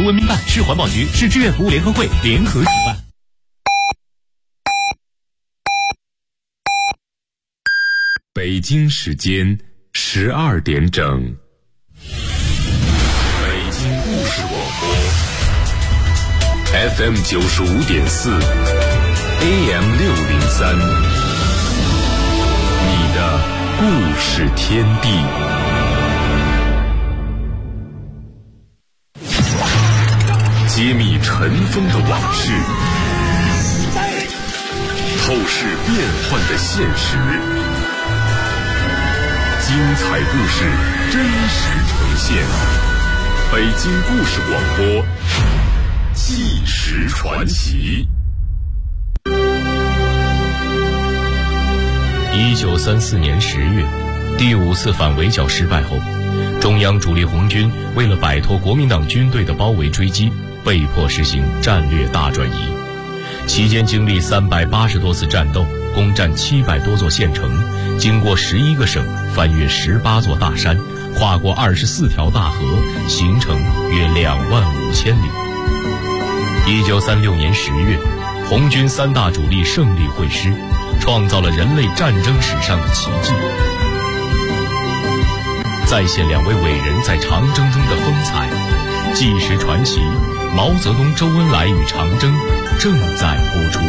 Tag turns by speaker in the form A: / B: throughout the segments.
A: 图文明办、市环保局、市志愿服务联合会联合主办。
B: 北京时间12点整。北京故事广播 FM 95.4 AM 603，你的故事天地。揭秘尘封的往事，透视变幻的现实，精彩故事真实呈现。北京故事广播，纪实传奇。
C: 1934年10月，第5次反围剿失败后，中央主力红军为了摆脱国民党军队的包围追击，被迫实行战略大转移。期间经历380多次战斗，攻占700多座县城，经过11个省，翻越18座大山，跨过24条大河，行程约25000里。1936年10月，红军3大主力胜利会师，创造了人类战争史上的奇迹。再现2位伟人在长征中的风采，纪实传奇毛泽东、周恩来与长征正在播出。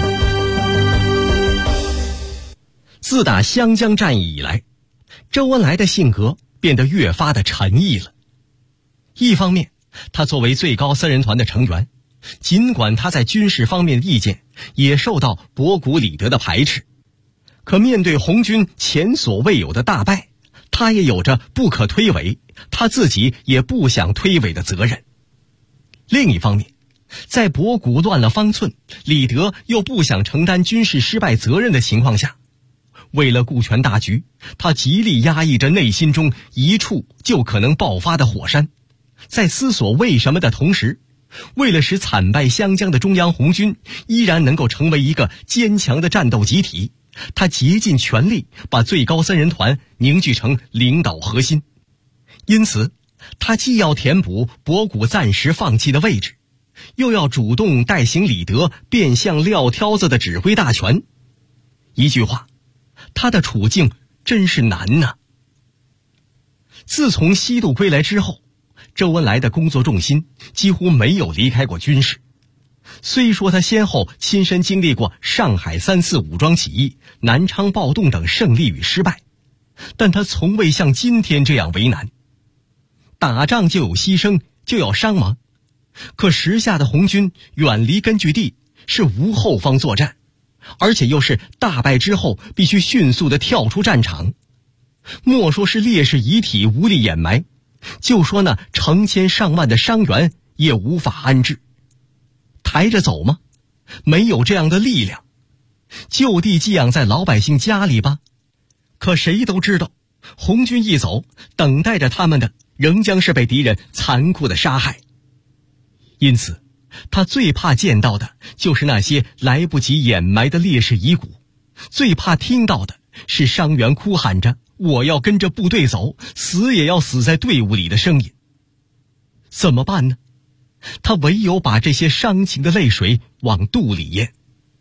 D: 自打湘江战役以来，周恩来的性格变得越发的沉毅了。一方面，他作为最高3人团的成员，尽管他在军事方面的意见也受到博古李德的排斥，可面对红军前所未有的大败，他也有着不可推诿，他自己也不想推诿的责任。另一方面，在博古乱了方寸，李德又不想承担军事失败责任的情况下，为了顾全大局，他极力压抑着内心中一触就可能爆发的火山，在思索为什么的同时，为了使惨败湘江的中央红军依然能够成为一个坚强的战斗集体，他竭尽全力把最高3人团凝聚成领导核心。因此，他既要填补博古暂时放弃的位置，又要主动代行李德变相撂挑子的指挥大权。一句话，他的处境真是难呐。自从西渡归来之后，周恩来的工作重心几乎没有离开过军事。虽说他先后亲身经历过上海3次武装起义、南昌暴动等胜利与失败，但他从未像今天这样为难。打仗就有牺牲，就要伤亡，可时下的红军远离根据地，是无后方作战，而且又是大败之后必须迅速地跳出战场。莫说是烈士遗体无力掩埋，就说那成千上万的伤员也无法安置。抬着走吗？没有这样的力量。就地寄养在老百姓家里吧。可谁都知道，红军一走，等待着他们的仍将是被敌人残酷的杀害。因此，他最怕见到的就是那些来不及掩埋的烈士遗骨，最怕听到的是伤员哭喊着我要跟着部队走，死也要死在队伍里的声音。怎么办呢？他唯有把这些伤情的泪水往肚里咽。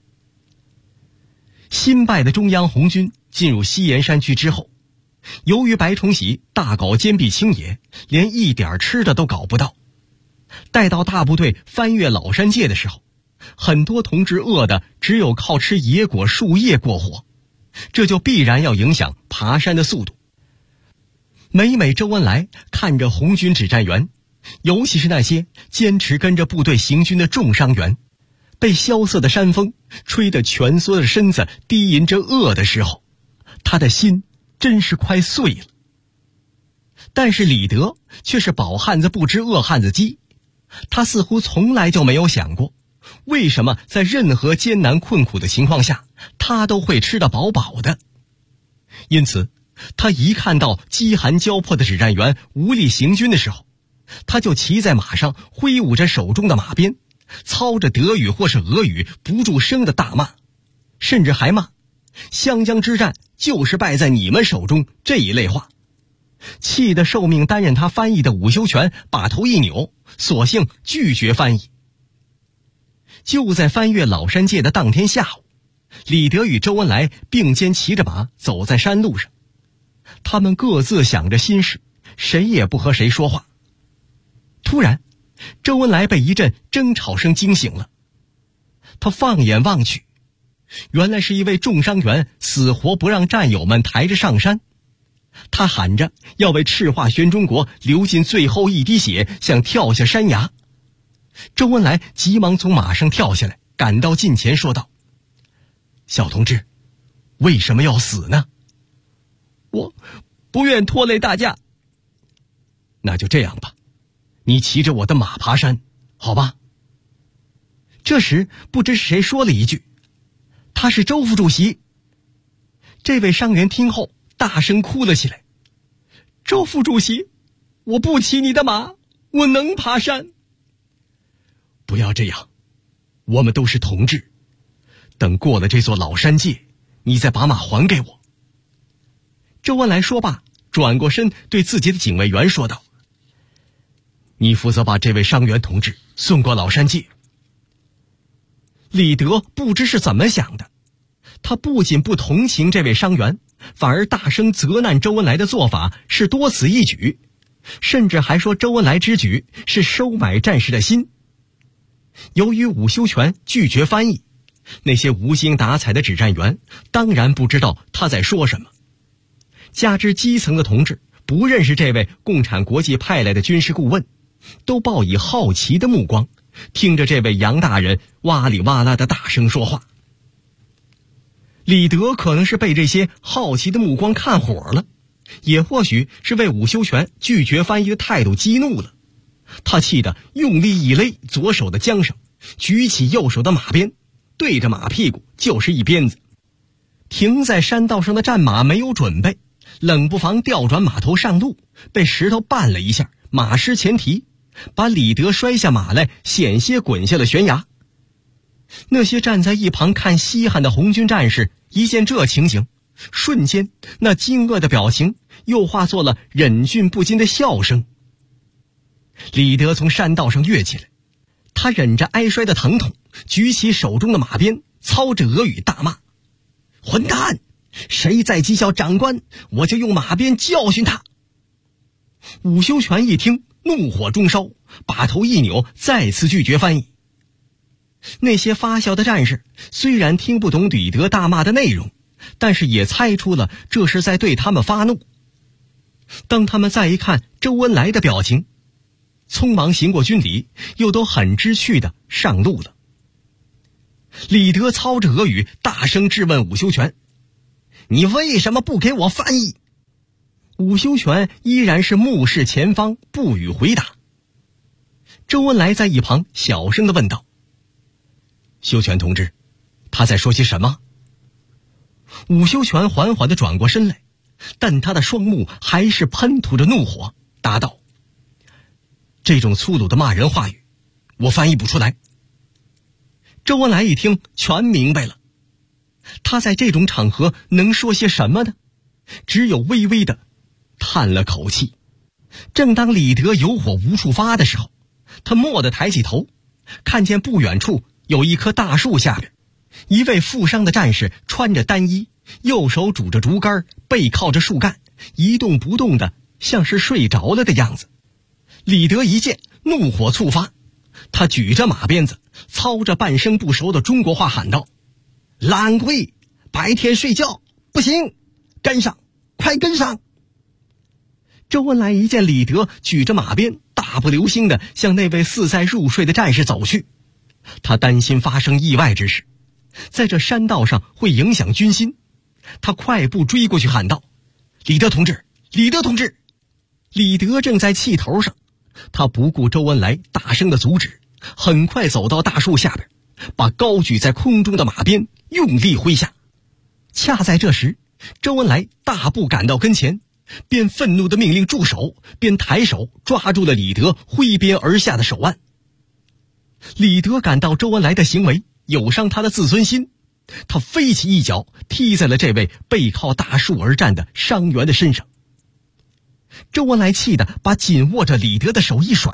D: 新败的中央红军进入西岩山区之后，由于白崇禧大搞坚壁清野，连一点吃的都搞不到。待到大部队翻越老山界的时候，很多同志饿的只有靠吃野果树叶过活，这就必然要影响爬山的速度。每周恩来看着红军指战员，尤其是那些坚持跟着部队行军的重伤员，被萧瑟的山风吹得蜷缩着身子低吟着饿的时候，他的心真是快碎了。但是李德却是饱汉子不知饿汉子饥，他似乎从来就没有想过，为什么在任何艰难困苦的情况下，他都会吃得饱饱的。因此，他一看到饥寒交迫的指战员无力行军的时候，他就骑在马上，挥舞着手中的马鞭，操着德语或是俄语不住声的大骂，甚至还骂湘江之战就是败在你们手中这一类话。气得受命担任他翻译的伍修权把头一扭， 索性拒绝翻译。就在翻越老山界的当天下午，李德与周恩来并肩骑着马走在山路上，他们各自想着心事，谁也不和谁说话。突然，周恩来被一阵争吵声惊醒了。他放眼望去，原来是一位重伤员死活不让战友们抬着上山。他喊着要为赤化全中国流尽最后一滴血，想跳下山崖。周恩来急忙从马上跳下来，赶到近前说道：“小同志，为什么要死呢？”“我不愿拖累大家。”“那就这样吧，你骑着我的马爬山，好吧？”这时不知是谁说了一句：“他是周副主席。”这位伤员听后大声哭了起来：“周副主席，我不骑你的马，我能爬山。”“不要这样，我们都是同志，等过了这座老山界，你再把马还给我。”周恩来说罢，转过身对自己的警卫员说道：“你负责把这位伤员同志送过老山界。”李德不知是怎么想的，他不仅不同情这位伤员，反而大声责难周恩来的做法是多此一举，甚至还说周恩来之举是收买战士的心。由于伍修权拒绝翻译，那些无精打采的指战员当然不知道他在说什么。加之基层的同志不认识这位共产国际派来的军事顾问，都抱以好奇的目光听着这位杨大人哇里哇啦的大声说话。李德可能是被这些好奇的目光看火了，也或许是为伍修权拒绝翻译的态度激怒了。他气得用力一勒左手的缰绳，举起右手的马鞭，对着马屁股就是一鞭子。停在山道上的战马没有准备，冷不防调转马头上路，被石头绊了一下，马失前蹄，把李德摔下马来，险些滚下了悬崖。那些站在一旁看稀罕的红军战士一见这情形，瞬间那惊愕的表情又化作了忍俊不禁的笑声。李德从山道上跃起来，他忍着挨摔的疼痛，举起手中的马鞭，操着俄语大骂：“混蛋！谁再讥笑长官，我就用马鞭教训他！”伍修权一听，怒火中烧，把头一扭，再次拒绝翻译。那些发笑的战士虽然听不懂李德大骂的内容，但是也猜出了这是在对他们发怒。当他们再一看周恩来的表情，匆忙行过军礼，又都很知趣的上路了。李德操着俄语大声质问伍修权：“你为什么不给我翻译？”伍修权依然是目视前方，不予回答。周恩来在一旁小声地问道：“修权同志，他在说些什么？”伍修权缓缓地转过身来，但他的双目还是喷吐着怒火，答道：“这种粗鲁的骂人话语，我翻译不出来。”周恩来一听，全明白了。他在这种场合能说些什么呢？只有微微的叹了口气。正当李德有火无处发的时候，他蓦地抬起头，看见不远处有一棵大树下边，一位负伤的战士穿着单衣，右手拄着竹竿，背靠着树干，一动不动的，像是睡着了的样子。李德一见，怒火触发，他举着马鞭子，操着半生不熟的中国话喊道：“懒鬼，白天睡觉不行，跟上，快跟上！”周恩来一见李德举着马鞭，大步流星地向那位似在入睡的战士走去，他担心发生意外之事，在这山道上会影响军心，他快步追过去喊道：“李德同志，李德同志！”李德正在气头上，他不顾周恩来大声的阻止，很快走到大树下边，把高举在空中的马鞭用力挥下。恰在这时，周恩来大步赶到跟前，边愤怒的命令住手，边抬手抓住了李德挥鞭而下的手腕。李德感到周恩来的行为有伤他的自尊心，他飞起一脚踢在了这位背靠大树而战的伤员的身上。周恩来气得把紧握着李德的手一甩，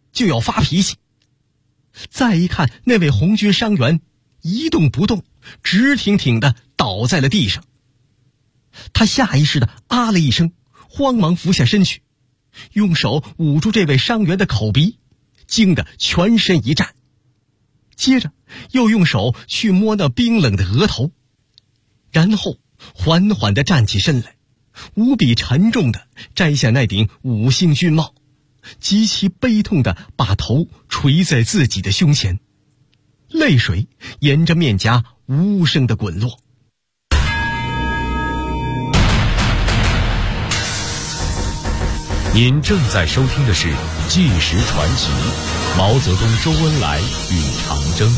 D: 就要发脾气。再一看那位红军伤员一动不动，直挺挺地倒在了地上。他下意识地啊了一声，慌忙俯下身去，用手捂住这位伤员的口鼻，惊得全身一颤。接着又用手去摸那冰冷的额头，然后缓缓地站起身来，无比沉重地摘下那顶5星军帽，极其悲痛地把头垂在自己的胸前，泪水沿着面颊无声地滚落。
C: 您正在收听的是《纪实传奇》，毛泽东、周恩来与长征。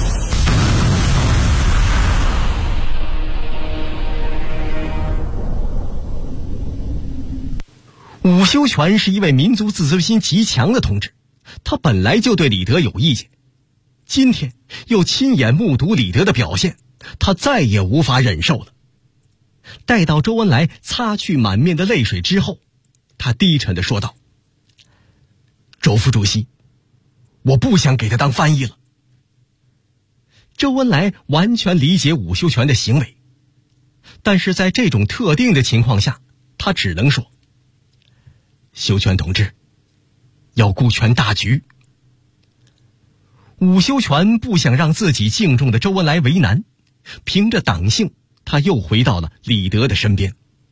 D: 伍修权是一位民族自尊心极强的同志，他本来就对李德有意见，今天又亲眼目睹李德的表现，他再也无法忍受了。待到周恩来擦去满面的泪水之后，他低沉地说道：“周副主席，我不想给他当翻译了。”周恩来完全理解伍修权的行为，但是在这种特定的情况下，他只能说：“修权同志，要顾全大局。”伍修权不想让自己敬重的周恩来为难，凭着党性，他又回到了李德的身边。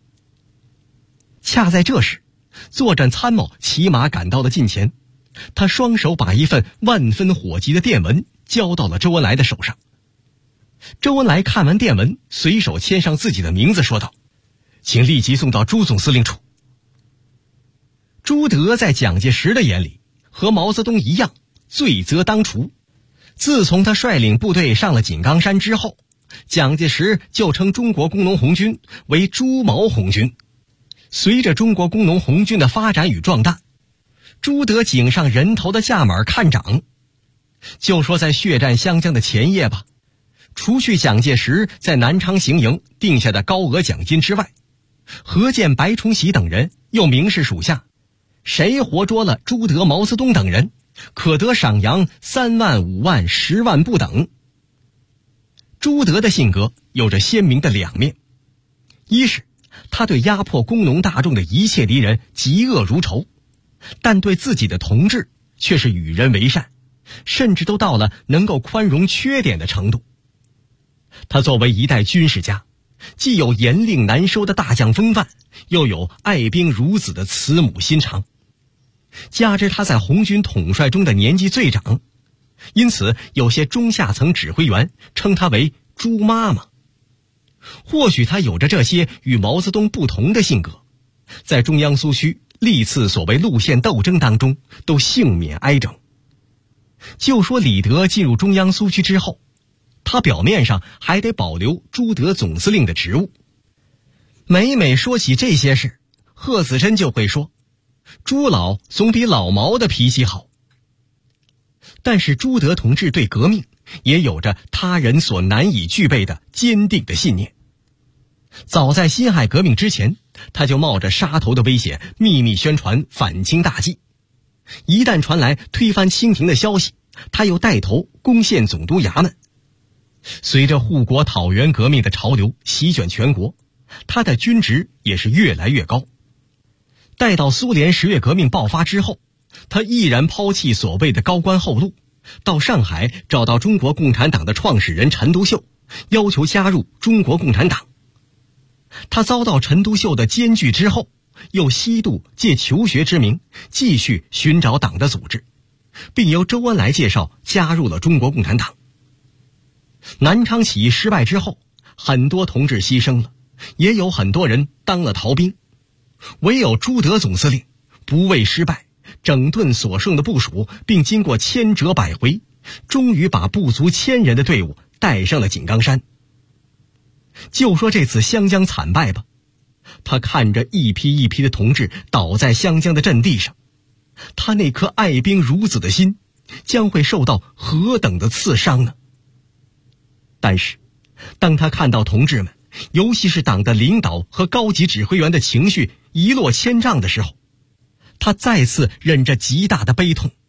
D: 恰在这时，作战参谋骑马赶到了近前，他双手把一份万分火急的电文交到了周恩来的手上。周恩来看完电文，随手签上自己的名字，说道：“请立即送到朱总司令处。”朱德在蒋介石的眼里和毛泽东一样，罪责当除。自从他率领部队上了井冈山之后，蒋介石就称中国工农红军为朱毛红军。随着中国工农红军的发展与壮大，朱德井上人头的价码看涨。就说在血战湘江的前夜吧，除去蒋介石在南昌行营定下的高额奖金之外，何键、白崇禧等人又明示属下，谁活捉了朱德、毛泽东等人，可得赏洋3万、5万、10万不等。朱德的性格有着鲜明的两面，一是他对压迫工农大众的一切敌人嫉恶如仇，但对自己的同志却是与人为善，甚至都到了能够宽容缺点的程度。他作为一代军事家，既有严令难收的大将风范，又有爱兵如子的慈母心肠。加之他在红军统帅中的年纪最长，因此有些中下层指挥员称他为朱妈妈。或许他有着这些与毛泽东不同的性格，在中央苏区历次所谓路线斗争当中都幸免挨整。就说李德进入中央苏区之后，他表面上还得保留朱德总司令的职务。每每说起这些事，贺子珍就会说，朱老总比老毛的脾气好。但是朱德同志对革命也有着他人所难以具备的坚定的信念。早在辛亥革命之前，他就冒着杀头的危险秘密宣传反清大计。一旦传来推翻清廷的消息，他又带头攻陷总督衙门。随着护国讨袁革命的潮流席卷全国，他的军职也是越来越高。待到苏联10月革命爆发之后，他毅然抛弃所谓的高官厚禄，到上海找到中国共产党的创始人陈独秀，要求加入中国共产党。他遭到陈独秀的艰拒之后，又西渡借求学之名继续寻找党的组织，并由周恩来介绍加入了中国共产党。南昌起义失败之后，很多同志牺牲了，也有很多人当了逃兵，唯有朱德总司令不畏失败，整顿所剩的部署，并经过千折百回，终于把不足1000人的队伍带上了井冈山。就说这次湘江惨败吧，他看着一批一批的同志倒在湘江的阵地上，他那颗爱兵如子的心将会受到何等的刺伤呢？但是当他看到同志们，尤其是党的领导和高级指挥员的情绪一落千丈的时候，他再次忍着极大的悲痛，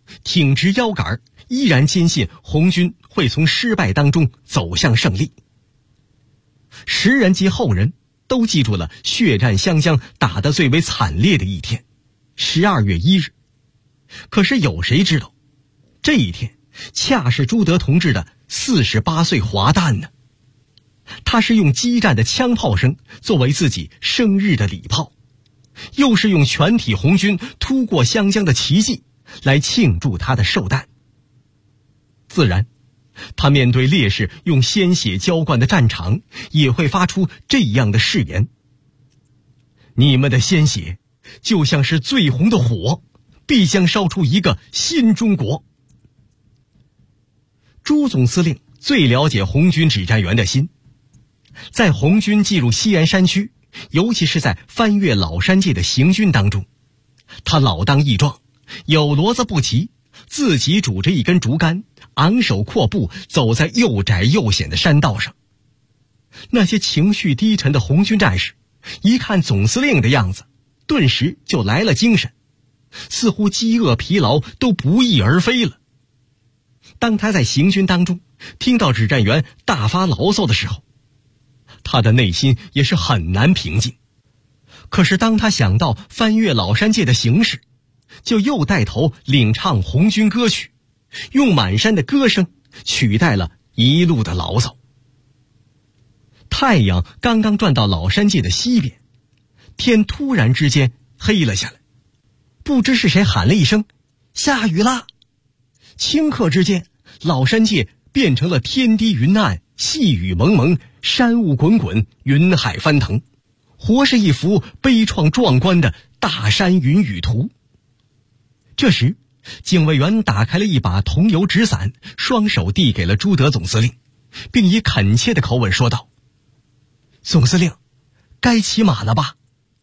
D: 挺直腰杆，依然坚信红军会从失败当中走向胜利。时人及后人都记住了血战湘江打得最为惨烈的一天，12月1日。可是有谁知道，这一天恰是朱德同志的48岁华诞呢？他是用激战的枪炮声作为自己生日的礼炮，又是用全体红军突过湘江的奇迹来庆祝他的寿诞。自然，他面对烈士用鲜血浇灌的战场，也会发出这样的誓言：你们的鲜血就像是最红的火，必将烧出一个新中国。朱总司令最了解红军指战员的心，在红军进入西安山区，尤其是在翻越老山界的行军当中，他老当益壮，有骡子不骑，自己拄着一根竹竿，昂首阔步走在又窄又险的山道上。那些情绪低沉的红军战士一看总司令的样子，顿时就来了精神，似乎饥饿疲劳都不翼而飞了。当他在行军当中听到指战员大发牢骚的时候，他的内心也是很难平静。可是当他想到翻越老山界的形势，就又带头领唱红军歌曲，用满山的歌声取代了一路的牢骚。太阳刚刚转到老山界的西边，天突然之间黑了下来，不知是谁喊了一声下雨啦，顷刻之间老山界变成了天低云暗，细雨蒙蒙，山雾滚滚，云海翻腾，活是一幅悲怆壮观的大山云雨图。这时警卫员打开了一把桐油纸伞，双手递给了朱德总司令，并以恳切的口吻说道：总司令，该骑马了吧？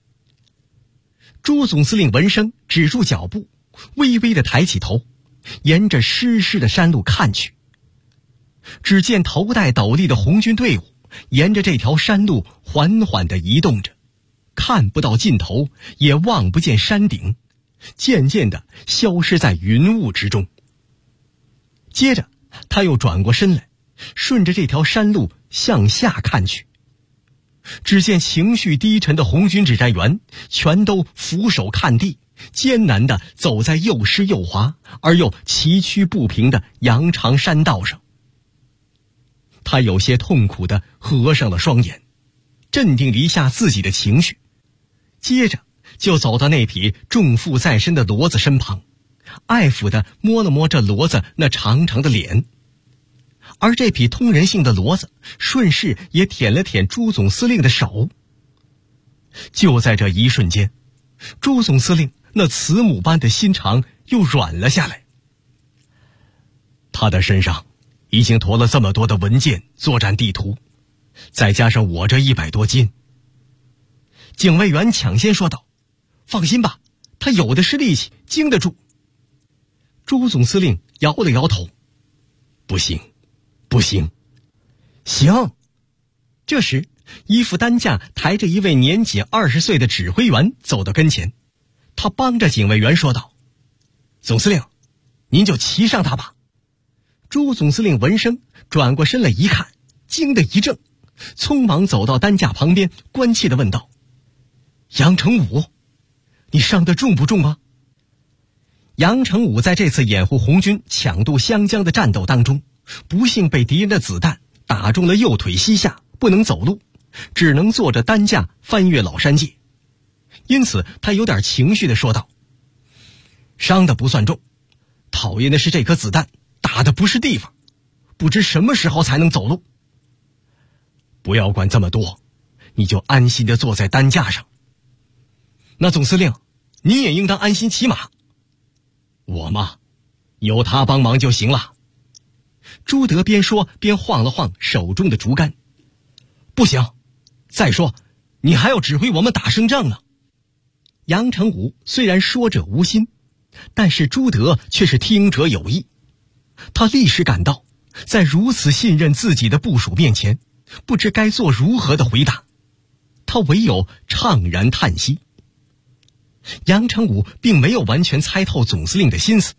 D: 朱总司令闻声止住脚步，微微地抬起头，沿着湿湿的山路看去。只见头戴斗笠的红军队伍沿着这条山路缓缓地移动着，看不到尽头，也望不见山顶，渐渐地消失在云雾之中。接着他又转过身来，顺着这条山路向下看去，只见情绪低沉的红军指战员全都俯首看地，艰难地走在又湿又滑而又崎岖不平的羊肠山道上。他有些痛苦地合上了双眼，镇定了一下自己的情绪，接着就走到那匹重负在身的骡子身旁，爱抚地摸了摸这骡子那长长的脸。而这匹通人性的骡子顺势也舔了舔朱总司令的手。就在这一瞬间，朱总司令那慈母般的心肠又软了下来。他的身上已经驮了这么多的文件、作战地图，再加上我这100多斤。警卫员抢先说道：放心吧，他有的是力气，经得住。朱总司令摇了摇头：不行，不行。行。这时一副担架抬着一位年仅20岁的指挥员走到跟前，他帮着警卫员说道：总司令，您就骑上他吧。朱总司令闻声转过身来一看，惊得一怔，匆忙走到担架旁边，关切地问道：杨成武，你伤得重不重啊？杨成武在这次掩护红军抢渡湘江的战斗当中，不幸被敌人的子弹打中了右腿膝下，不能走路，只能坐着担架翻越老山界。因此他有点情绪地说道：伤得不算重，讨厌的是这颗子弹打的不是地方，不知什么时候才能走路。不要管这么多，你就安心地坐在担架上。那总司令，你也应当安心骑马。我嘛，有他帮忙就行了。朱德边说边晃了晃手中的竹竿。不行，再说你还要指挥我们打胜仗呢。杨成武虽然说者无心，但是朱德却是听者有意。他立时感到在如此信任自己的部属面前，不知该做如何的回答，他唯有怅然叹息。杨成武并没有完全猜透总司令的心思，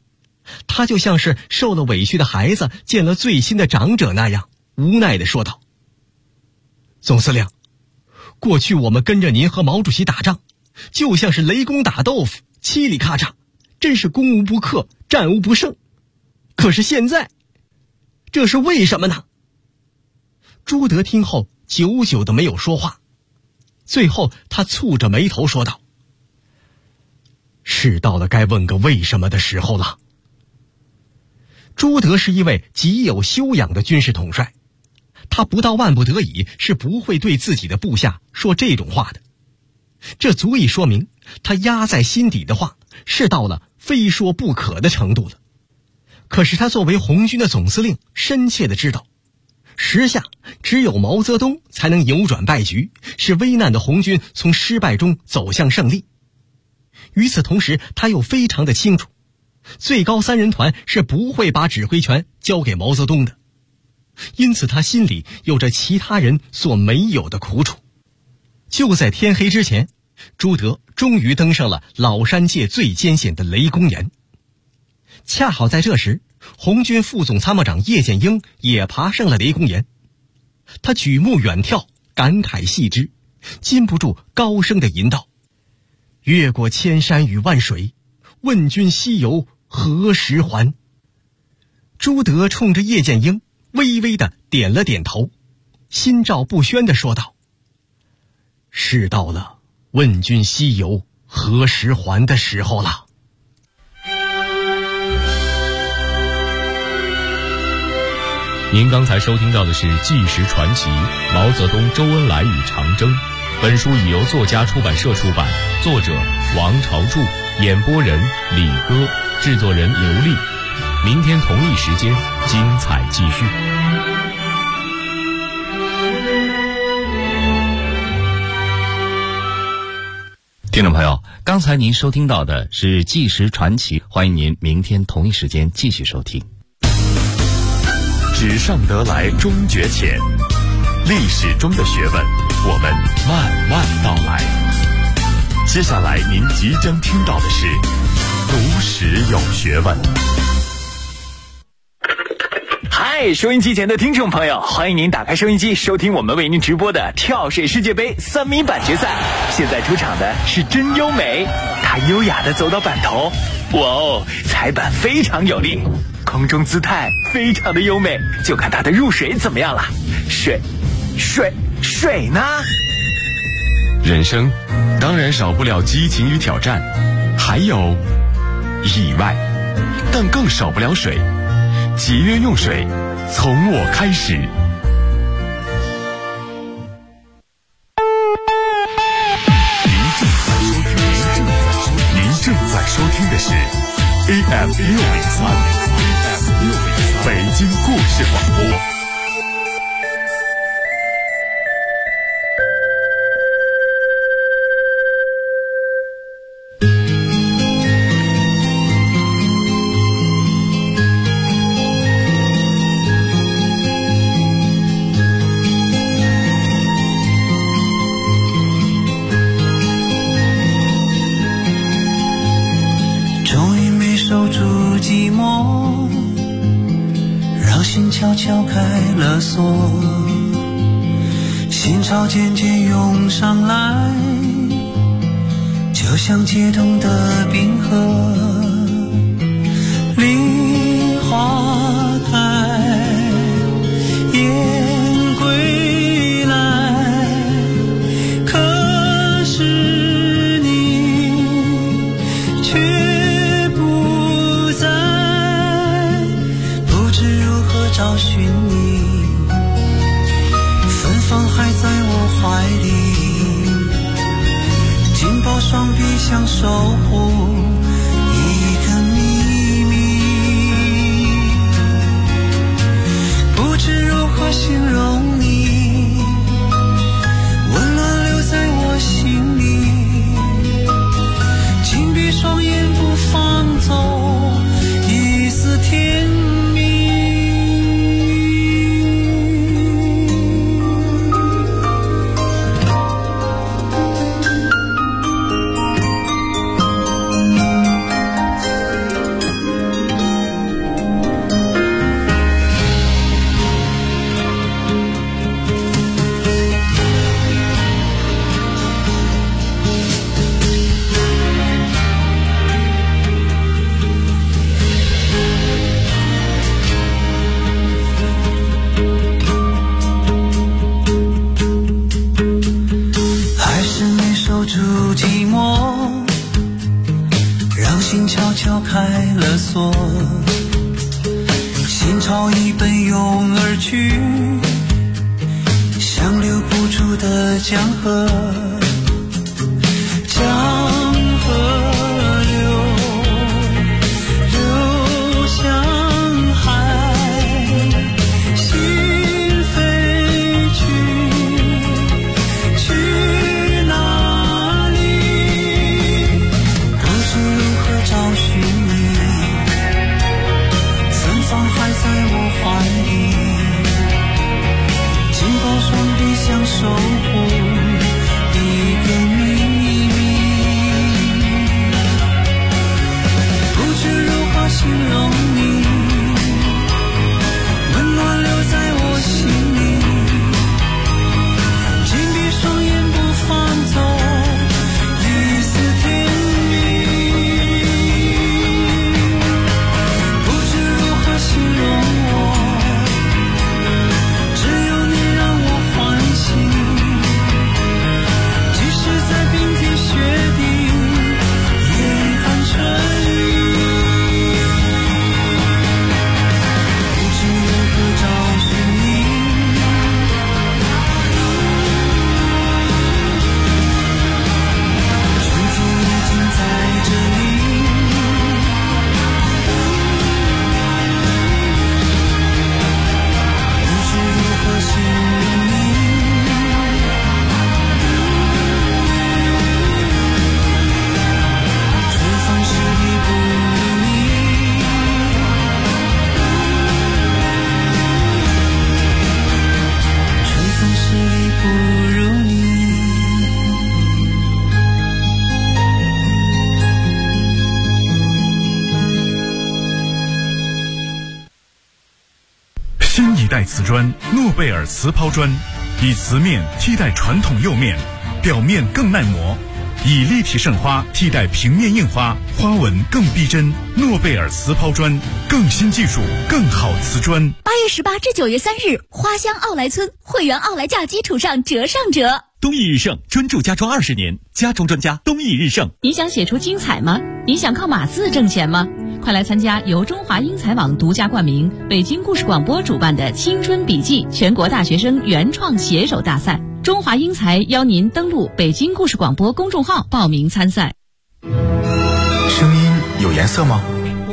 D: 他就像是受了委屈的孩子见了最亲的长者那样，无奈地说道：总司令，过去我们跟着您和毛主席打仗，就像是雷公打豆腐，嘁里咔嚓，真是攻无不克，战无不胜。可是现在，这是为什么呢？朱德听后久久的没有说话，最后他蹙着眉头说道：是到了该问个为什么的时候了。朱德是一位极有修养的军事统帅，他不到万不得已是不会对自己的部下说这种话的，这足以说明他压在心底的话是到了非说不可的程度了。可是他作为红军的总司令，深切地知道，时下只有毛泽东才能扭转败局，使危难的红军从失败中走向胜利。与此同时，他又非常的清楚，最高三人团是不会把指挥权交给毛泽东的，因此他心里有着其他人所没有的苦楚。就在天黑之前，朱德终于登上了老山界最艰险的雷公岩。恰好在这时，红军副总参谋长叶剑英也爬上了雷公岩。他举目远眺，感慨细之，禁不住高声地吟道：越过千山与万水，问君西游何时还？朱德冲着叶剑英微微地点了点头，心照不宣地说道：是到了问君西游何时还的时候了。
C: 您刚才收听到的是《纪实传奇：毛泽东、周恩来与长征》。本书已由作家出版社出版，作者王朝柱，演播人李歌，制作人刘丽。明天同一时间，精彩继续。
E: 听众朋友，刚才您收听到的是《纪实传奇》，欢迎您明天同一时间继续收听。
B: 纸上得来终觉浅，历史中的学问，我们慢慢道来。接下来您即将听到的是读史有学问。
F: 嗨，收音机前的听众朋友，欢迎您打开收音机，收听我们为您直播的跳水世界杯3米板决赛。现在出场的是真优美，她优雅地走到板头，哇哦，踩板非常有力，空中姿态非常的优美，就看她的入水怎么样了。水呢？
B: 人生当然少不了激情与挑战，还有意外，但更少不了水。节约用水，从我开始。您正在收听的是 AM 603北京故事广播。
G: 悄悄开了锁，心潮渐渐涌上来，就像解冻的冰河。梨花开，雁归来，可是你却不在，不知如何找寻你，芬芳还在我怀里，紧抱双臂想守护一个秘密，不知如何形容你，温暖留在我心里，紧闭双眼不放走一丝甜蜜。 心潮已奔涌而去，像流不住的江河，江河流向海，心飞去哪里？不知如何找寻你，芬芳还在我怀里，紧抱双臂相守护一个秘密，不知如何形容你，温暖留在我心里，紧闭双眼不放走一丝甜蜜，不知如何形容我，只有你让我欢喜，即使在冰天雪地也含春雨，不知如何找寻你，春天已经在这里，不知如何形容你，春风十里不如你，春风十里不如你。
H: 新一代瓷砖诺贝尔瓷抛砖，以瓷面替代传统釉面，表面更耐磨，以立体渗花替代平面印花，花纹更逼真。诺贝尔瓷抛砖，更新技术，更好瓷砖。
I: 8月18至9月3日，花乡奥莱村会员奥莱价基础上折上折。
A: 东益日盛专注家装20年，家装专家东益日盛。
J: 你想写出精彩吗？你想靠码字挣钱吗？快来参加由中华英才网独家冠名、北京故事广播主办的青春笔记全国大学生原创写手大赛。中华英才邀您登录北京故事广播公众号报名参赛。
K: 声音有颜色吗？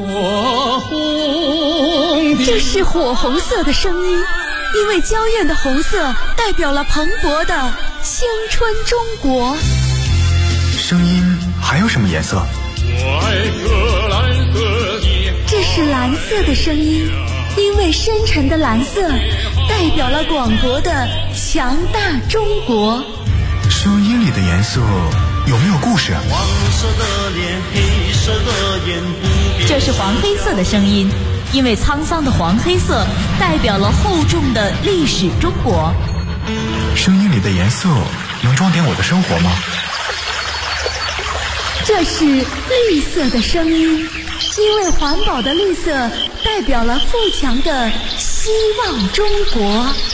I: 这是火红色的声音，因为娇艳的红色代表了蓬勃的青春中国。
K: 声音还有什么颜色？
I: 这是蓝色的声音，因为深沉的蓝色代表了广博的强大中国。
K: 声音里的颜色有没有故事啊？
G: 黄色的脸，黑色的眼，
J: 这是黄黑色的声音，因为沧桑的黄黑色代表了厚重的历史中国。
K: 声音里的颜色能装点我的生活吗？
I: 这是绿色的声音，因为环保的绿色代表了富强的希望中国。